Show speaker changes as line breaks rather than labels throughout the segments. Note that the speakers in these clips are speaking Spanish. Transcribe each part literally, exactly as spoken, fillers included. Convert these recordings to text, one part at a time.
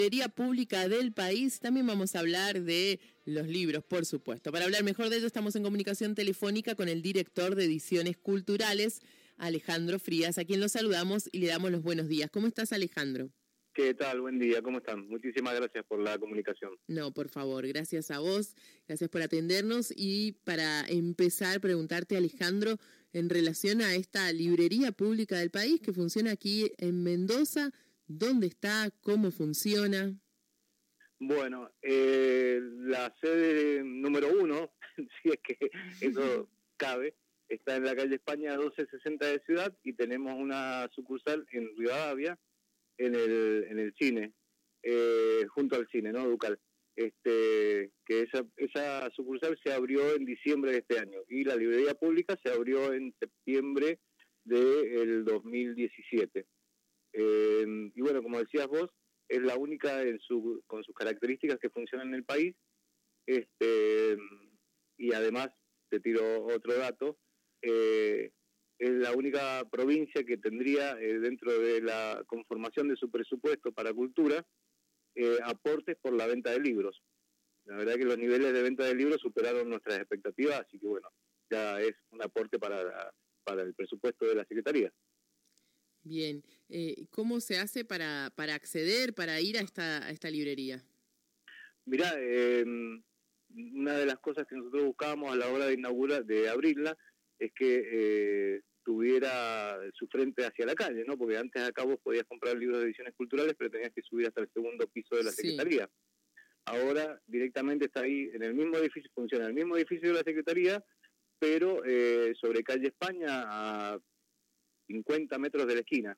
Librería pública del país. También vamos a hablar de los libros, por supuesto. Para hablar mejor de ello, estamos en comunicación telefónica con el director de Ediciones Culturales, Alejandro Frías, a quien lo saludamos y le damos los buenos días. ¿Cómo estás, Alejandro?
¿Qué tal? Buen día, ¿cómo están? Muchísimas gracias por la comunicación.
No, por favor, gracias a vos, gracias por atendernos. Y para empezar, preguntarte, Alejandro, en relación a esta librería pública del país que funciona aquí en Mendoza, ¿dónde está? ¿Cómo funciona?
Bueno, eh, la sede número uno, si es que eso cabe, está en la calle España doce sesenta de Ciudad y tenemos una sucursal en Rivadavia, en el en el cine, eh, junto al cine, ¿no? Ducal. Este, que esa, esa sucursal se abrió en diciembre de este año y la librería pública se abrió en septiembre del dos mil diecisiete. Eh, y bueno, como decías vos, es la única en su, con sus características que funciona en el país. Este, y además, te tiro otro dato, eh, es la única provincia que tendría eh, dentro de la conformación de su presupuesto para cultura eh, aportes por la venta de libros. La verdad que los niveles de venta de libros superaron nuestras expectativas, así que bueno, ya es un aporte para, para el presupuesto de la Secretaría.
Bien, eh, ¿cómo se hace para, para acceder, para ir a esta, a esta librería?
Mirá, eh, una de las cosas que nosotros buscábamos a la hora de inaugurar, de abrirla, es que eh, tuviera su frente hacia la calle, ¿no? Porque antes acá vos podías comprar libros de ediciones culturales, pero tenías que subir hasta el segundo piso de la
Sí.
Secretaría. Ahora directamente está ahí, en el mismo edificio, funciona el mismo edificio de la Secretaría, pero eh, sobre calle España a cincuenta metros de la esquina.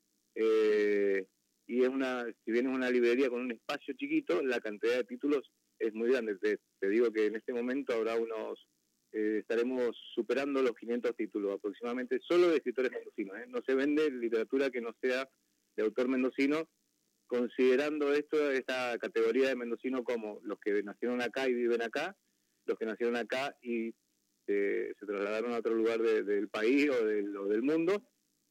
Eh, y es una, si bien es una librería con un espacio chiquito, la cantidad de títulos es muy grande. Te, te digo que en este momento habrá unos, eh, estaremos superando los quinientos títulos aproximadamente, solo de escritores mendocinos, ¿eh? No se vende literatura que no sea de autor mendocino, considerando esto, esta categoría de mendocino como los que nacieron acá y viven acá, los que nacieron acá y eh, se trasladaron a otro lugar de, del país o del, o del mundo,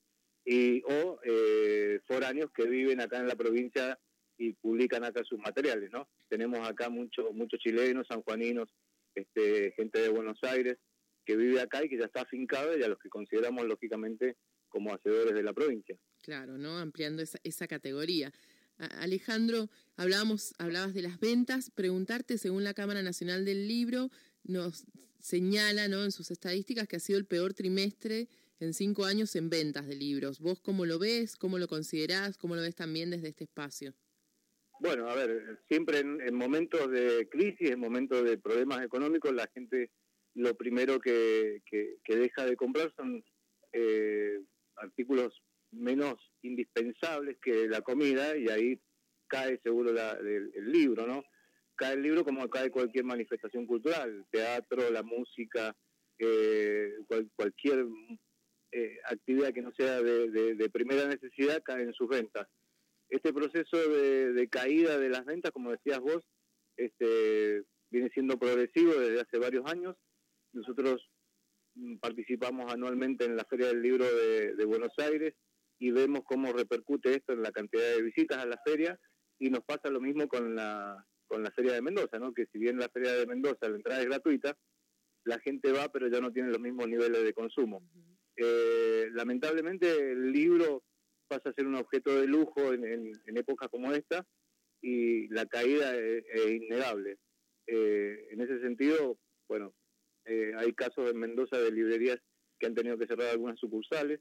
y o eh, foráneos que viven acá en la provincia y publican acá sus materiales, ¿no? Tenemos acá muchos muchos chilenos, sanjuaninos, este, gente de Buenos Aires que vive acá y que ya está afincada, y a los que consideramos lógicamente como hacedores de la provincia.
Claro, ¿no? Ampliando esa, esa categoría. A- Alejandro, hablábamos, hablabas de las ventas. Preguntarte, según la Cámara Nacional del Libro, nos señala, ¿no?, en sus estadísticas que ha sido el peor trimestre en cinco años en ventas de libros. ¿Vos cómo lo ves? ¿Cómo lo considerás? ¿Cómo lo ves también desde este espacio?
Bueno, a ver, siempre en, en momentos de crisis, en momentos de problemas económicos, la gente lo primero que, que, que deja de comprar son eh, artículos menos indispensables que la comida, y ahí cae seguro la, el, el libro, ¿no? Cae el libro como cae cualquier manifestación cultural, el teatro, la música, eh, cual, cualquier eh, actividad que no sea de, de, de primera necesidad cae en sus ventas. Este proceso de, de caída de las ventas, como decías vos, este, viene siendo progresivo desde hace varios años. Nosotros mm, participamos anualmente en la Feria del Libro de, de Buenos Aires y vemos cómo repercute esto en la cantidad de visitas a la feria, y nos pasa lo mismo con la con la Feria de Mendoza, ¿no? Que si bien la Feria de Mendoza la entrada es gratuita, la gente va pero ya no tiene los mismos niveles de consumo. Uh-huh. Eh, lamentablemente el libro pasa a ser un objeto de lujo en, en, en épocas como esta, y la caída es, es innegable. Eh, en ese sentido, bueno, eh, hay casos en Mendoza de librerías que han tenido que cerrar algunas sucursales,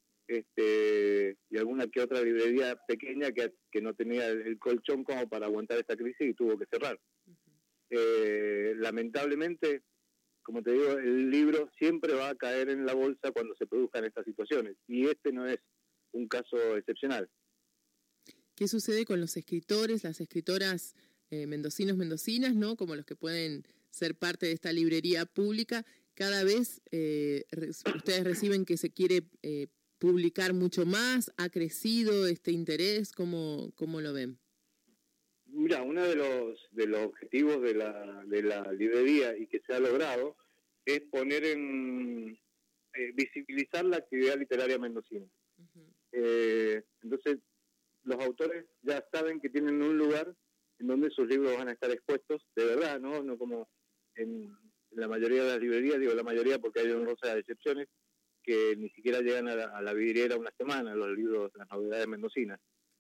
este, y alguna que otra librería pequeña que, que no tenía el, el colchón como para aguantar esta crisis y tuvo que cerrar. Uh-huh. Eh, lamentablemente, como te digo, el libro siempre va a caer en la bolsa cuando se produzcan estas situaciones, y este no es un caso excepcional.
¿Qué sucede con los escritores, las escritoras eh, mendocinos, mendocinas, ¿no?, como los que pueden ser parte de esta librería pública? Cada vez eh, re- ustedes reciben que se quiere eh, publicar mucho más. ¿Ha crecido este interés? ¿Cómo, cómo lo ven?
Mira, uno de los de los objetivos de la de la librería, y que se ha logrado, es poner en eh, visibilizar la actividad literaria mendocina. Uh-huh. Eh, entonces los autores ya saben que tienen un lugar en donde sus libros van a estar expuestos, de verdad, ¿no? No como en la mayoría de las librerías, digo la mayoría porque hay honrosas excepciones, que ni siquiera llegan a la, a la vidriera una semana, los libros, las novedades mendocinas.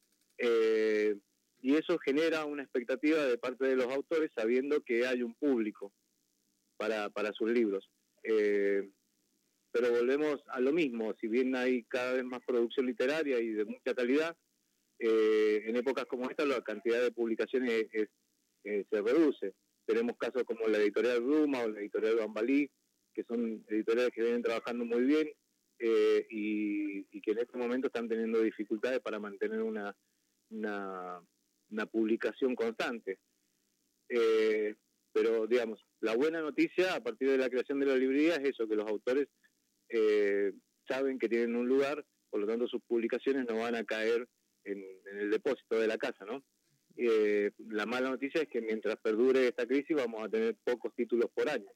Eh, y eso genera una expectativa de parte de los autores sabiendo que hay un público para, para sus libros. Eh, pero volvemos a lo mismo, si bien hay cada vez más producción literaria y de mucha calidad, eh, en épocas como esta la cantidad de publicaciones es, es, eh, se reduce. Tenemos casos como la editorial Bruma o la editorial Bambalí, que son editoriales que vienen trabajando muy bien eh, y, y que en este momento están teniendo dificultades para mantener una, una, una publicación constante. Eh, pero, digamos, la buena noticia a partir de la creación de la librería es eso, que los autores eh, saben que tienen un lugar, por lo tanto sus publicaciones no van a caer en, en el depósito de la casa, ¿no? Eh, la mala noticia es que mientras perdure esta crisis vamos a tener pocos títulos por año.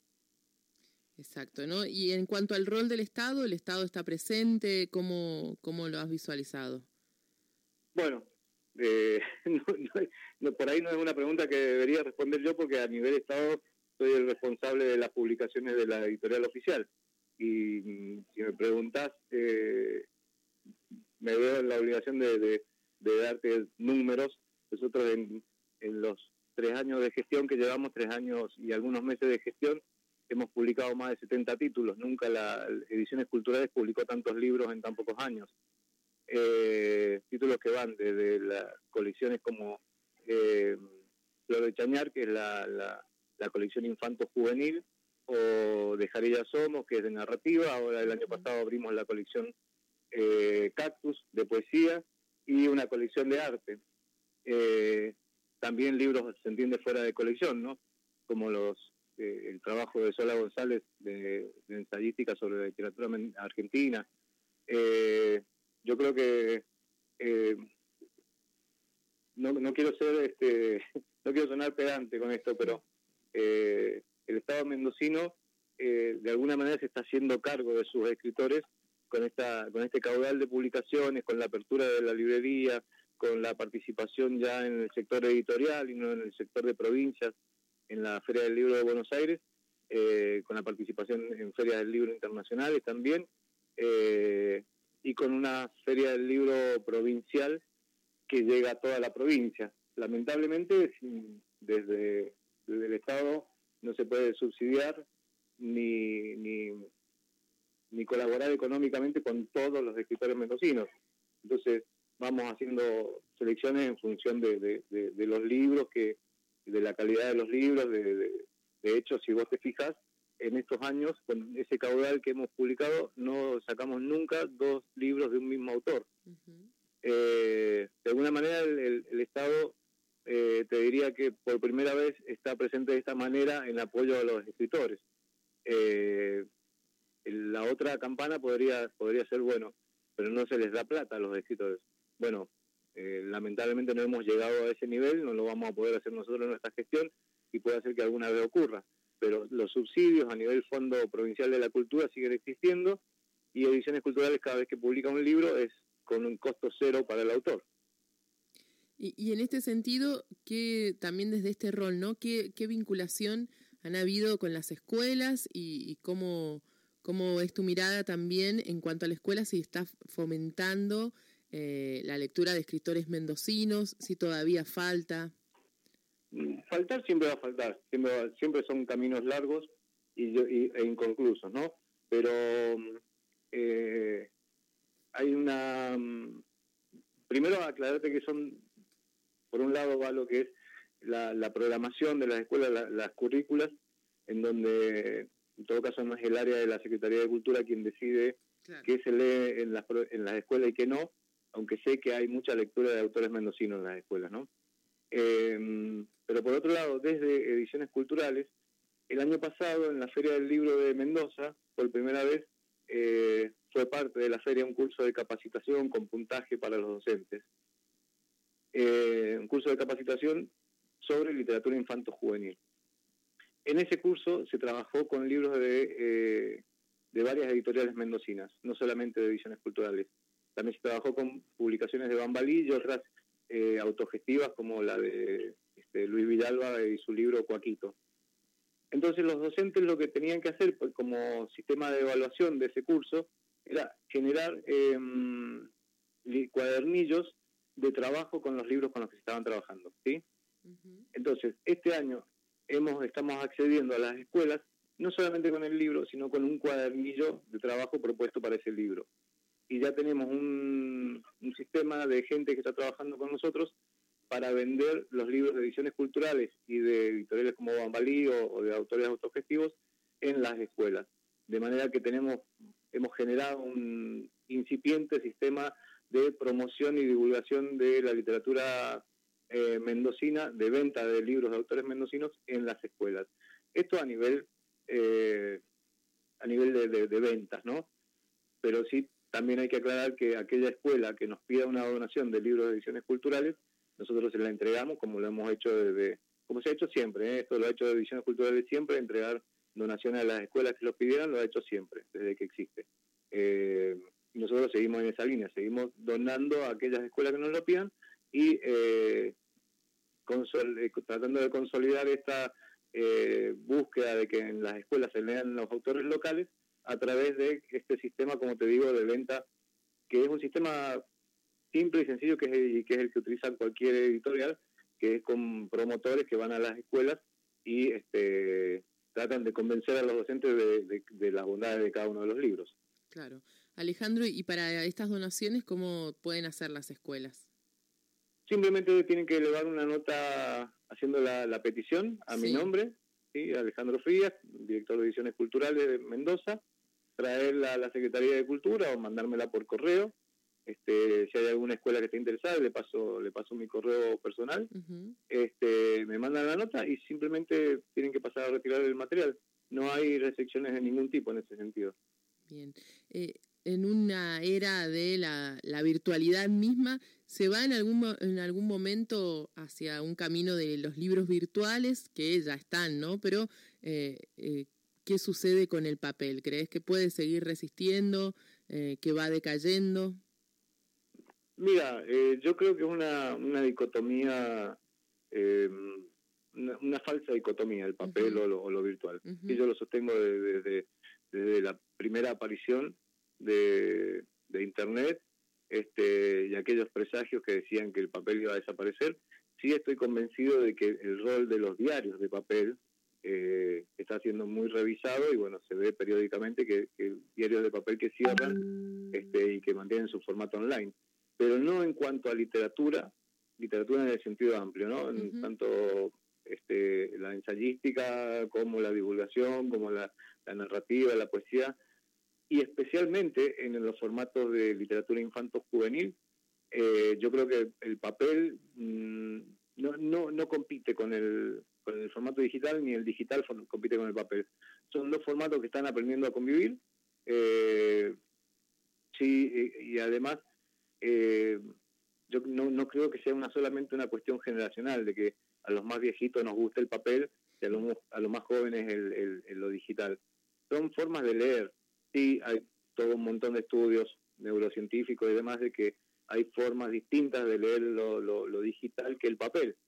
Exacto, ¿no? Y en cuanto al rol del Estado, ¿el Estado está presente? ¿Cómo, cómo lo has visualizado?
Bueno, eh, no, no, no, por ahí no es una pregunta que debería responder yo porque a nivel Estado soy el responsable de las publicaciones de la editorial oficial. Y si me preguntás, eh, me veo en la obligación de, de, de darte números. Nosotros en, en los tres años de gestión que llevamos, tres años y algunos meses de gestión, hemos publicado más de setenta títulos. Nunca la Ediciones Culturales publicó tantos libros en tan pocos años. Eh, títulos que van desde las colecciones como eh, Flor de Chañar, que es la, la, la colección infanto-juvenil, o de Jarilla Somos, que es de narrativa. Ahora el año pasado abrimos la colección eh, Cactus, de poesía, y una colección de arte. Eh, también libros, se entiende, fuera de colección, ¿no? Como los eh, el trabajo de Sola González de, de ensayística sobre la literatura argentina. Eh, yo creo que eh, no, no quiero ser este no quiero sonar pedante con esto, pero eh, el Estado mendocino eh, de alguna manera se está haciendo cargo de sus escritores con esta con este caudal de publicaciones, con la apertura de la librería, con la participación ya en el sector editorial y no en el sector de provincias, en la Feria del Libro de Buenos Aires, eh, con la participación en ferias del libro internacionales también, eh, y con una Feria del Libro provincial que llega a toda la provincia. Lamentablemente, desde, desde el Estado no se puede subsidiar ni, ni, ni colaborar económicamente con todos los escritores mendocinos. Entonces, vamos haciendo selecciones en función de, de, de, de los libros, que de la calidad de los libros. De, de, de hecho, si vos te fijas, en estos años, con ese caudal que hemos publicado, no sacamos nunca dos libros de un mismo autor. Uh-huh. Eh, de alguna manera, el, el, el Estado, eh, te diría que por primera vez está presente de esta manera en apoyo a los escritores. Eh, la otra campana podría, podría ser, bueno, pero no se les da plata a los escritores. Bueno, eh, lamentablemente no hemos llegado a ese nivel, no lo vamos a poder hacer nosotros en nuestra gestión y puede ser que alguna vez ocurra. Pero los subsidios a nivel Fondo Provincial de la Cultura siguen existiendo y Ediciones Culturales cada vez que publica un libro es con un costo cero para el autor.
Y, y en este sentido, que también desde este rol, ¿no? ¿Qué, qué vinculación han habido con las escuelas y, y cómo, cómo es tu mirada también en cuanto a la escuela, si está fomentando eh, la lectura de escritores mendocinos, si todavía falta?
Faltar siempre va a faltar, siempre, va, siempre son caminos largos y, y, e inconclusos, ¿no? Pero eh, hay una... Primero aclararte que son, por un lado va lo que es la, la programación de las escuelas, la, las currículas, en donde en todo caso no es el área de la Secretaría de Cultura quien decide claro. qué se lee en las, en las escuelas y qué no, aunque sé que hay mucha lectura de autores mendocinos en las escuelas, ¿no? Eh, pero por otro lado, desde Ediciones Culturales, el año pasado en la Feria del Libro de Mendoza, por primera vez, eh, fue parte de la feria un curso de capacitación con puntaje para los docentes. Eh, un curso de capacitación sobre literatura infanto-juvenil. En ese curso se trabajó con libros de, eh, de varias editoriales mendocinas, no solamente de Ediciones Culturales. también se trabajó con publicaciones de Bambalí y otras eh, autogestivas como la de este, Luis Villalba y su libro Coaquito. Entonces los docentes lo que tenían que hacer, pues, como sistema de evaluación de ese curso, era generar eh, cuadernillos de trabajo con los libros con los que se estaban trabajando, ¿sí? Uh-huh. Entonces, este año hemos estamos accediendo a las escuelas, no solamente con el libro, sino con un cuadernillo de trabajo propuesto para ese libro. Y ya tenemos un, un sistema de gente que está trabajando con nosotros para vender los libros de ediciones culturales y de editoriales como Bambalí o, o de autores autogestivos en las escuelas. De manera que tenemos hemos generado un incipiente sistema de promoción y divulgación de la literatura eh, mendocina, de venta de libros de autores mendocinos en las escuelas. Esto a nivel eh, a nivel de, de, de ventas, ¿no? Pero sí, también hay que aclarar que aquella escuela que nos pida una donación de libros de ediciones culturales, nosotros se la entregamos, como lo hemos hecho desde, como se ha hecho siempre, ¿eh? Esto lo ha hecho de Ediciones Culturales siempre, entregar donaciones a las escuelas que los pidieran, lo ha hecho siempre, desde que existe. Eh, y nosotros seguimos en esa línea, seguimos donando a aquellas escuelas que nos lo pidan y eh, consol- eh, tratando de consolidar esta eh, búsqueda de que en las escuelas se lean los autores locales a través de este sistema, como te digo, de venta, que es un sistema simple y sencillo, que es el, que es el que utiliza cualquier editorial, que es con promotores que van a las escuelas y este, tratan de convencer a los docentes de, de, de las bondades de cada uno de los libros.
Claro. Alejandro, ¿y para estas donaciones cómo pueden hacer las escuelas?
Simplemente tienen que elevar una nota haciendo la, la petición a sí. mi nombre, ¿sí? Alejandro Frías, director de Ediciones Culturales de Mendoza, traerla a la Secretaría de Cultura o mandármela por correo. Este, si hay alguna escuela que esté interesada, le paso le paso mi correo personal, uh-huh. este, me mandan la nota y simplemente tienen que pasar a retirar el material. No hay restricciones de ningún tipo en ese sentido.
Bien. Eh, en una era de la, la virtualidad misma, ¿se va en algún, en algún momento hacia un camino de los libros virtuales, que ya están, ¿no? Pero, eh, eh, ¿qué sucede con el papel? ¿Crees que puede seguir resistiendo, eh, que va decayendo?
Mira, eh, yo creo que es una, una dicotomía, eh, una, una falsa dicotomía, el papel uh-huh. o, lo, o lo virtual. Uh-huh. Y yo lo sostengo desde, desde, desde la primera aparición de, de Internet este, y aquellos presagios que decían que el papel iba a desaparecer. Sí estoy convencido de que el rol de los diarios de papel eh, está siendo muy revisado y bueno, se ve periódicamente que, que diarios de papel que cierran este, y que mantienen su formato online. Pero no en cuanto a literatura, literatura en el sentido amplio, ¿no? En uh-huh. tanto este, la ensayística como la divulgación, como la, la narrativa, la poesía, y especialmente en los formatos de literatura infanto-juvenil, eh, yo creo que el papel mmm, no, no, no compite con el, con el formato digital, ni el digital compite con el papel. Son dos formatos que están aprendiendo a convivir, eh, sí, y, y además Eh, yo no, no creo que sea una solamente una cuestión generacional, de que a los más viejitos nos gusta el papel y a los, a los más jóvenes el, el, el, lo digital. Son formas de leer. Sí, hay todo un montón de estudios neurocientíficos y demás de que hay formas distintas de leer lo, lo, lo digital que el papel.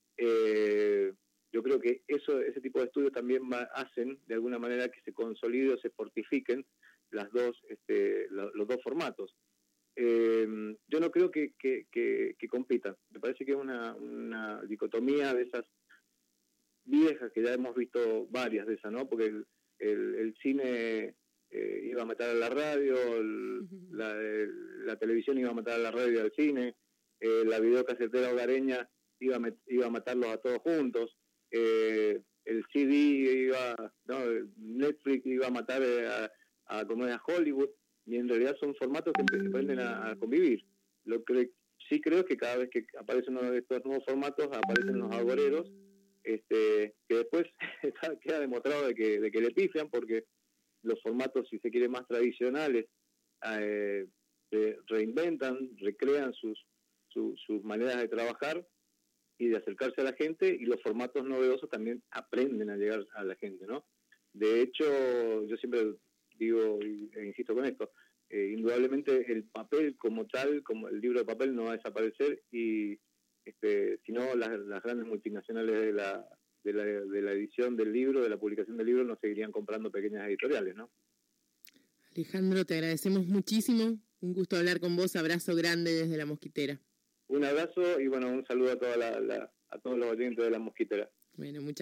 Eh, yo creo que eso, ese tipo de estudios también va, hacen de alguna manera que se consoliden o se fortifiquen las dos, este, los, los dos formatos. Eh, yo no creo que, que, que, que compitan. Me parece que es una, una dicotomía de esas viejas que ya hemos visto varias de esas, ¿no? Porque el, el, el cine eh, iba a matar a la radio, el, la, el, la televisión iba a matar a la radio y al cine, eh, la videocasetera hogareña iba a, met, iba a matarlos a todos juntos, eh, el C D iba, no, Netflix iba a matar a, a, como es, a Hollywood. Y en realidad son formatos que aprenden a, a convivir. Lo que sí creo es que cada vez que aparece uno de estos nuevos formatos, aparecen los agoreros, este, que después queda demostrado de que, de que le pifian, porque los formatos, si se quiere, más tradicionales, eh, se reinventan, recrean sus, su, sus maneras de trabajar y de acercarse a la gente, y los formatos novedosos también aprenden a llegar a la gente, ¿no? De hecho, yo siempre digo e insisto con esto, eh, indudablemente el papel como tal, como el libro de papel, no va a desaparecer, y este, sino las, las grandes multinacionales de la, de la de la edición del libro, de la publicación del libro, nos seguirían comprando pequeñas editoriales, ¿no?
Alejandro, te agradecemos muchísimo. Un gusto hablar con vos. Abrazo grande desde La Mosquitera.
Un abrazo y bueno, un saludo a toda la, la a todos los oyentes de La Mosquitera.
Bueno, muchas